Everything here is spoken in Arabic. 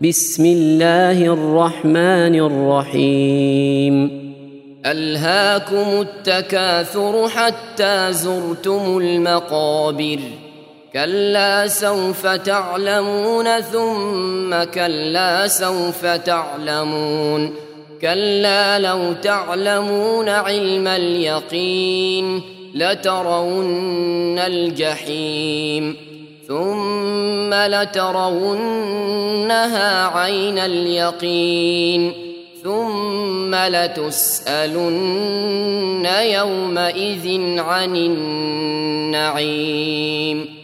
بسم الله الرحمن الرحيم ألهاكم التكاثر حتى زرتم المقابر كلا سوف تعلمون ثم كلا سوف تعلمون كلا لو تعلمون علم اليقين لترون الجحيم ثم لترونها عين اليقين ثم لتسألن يومئذ عن النعيم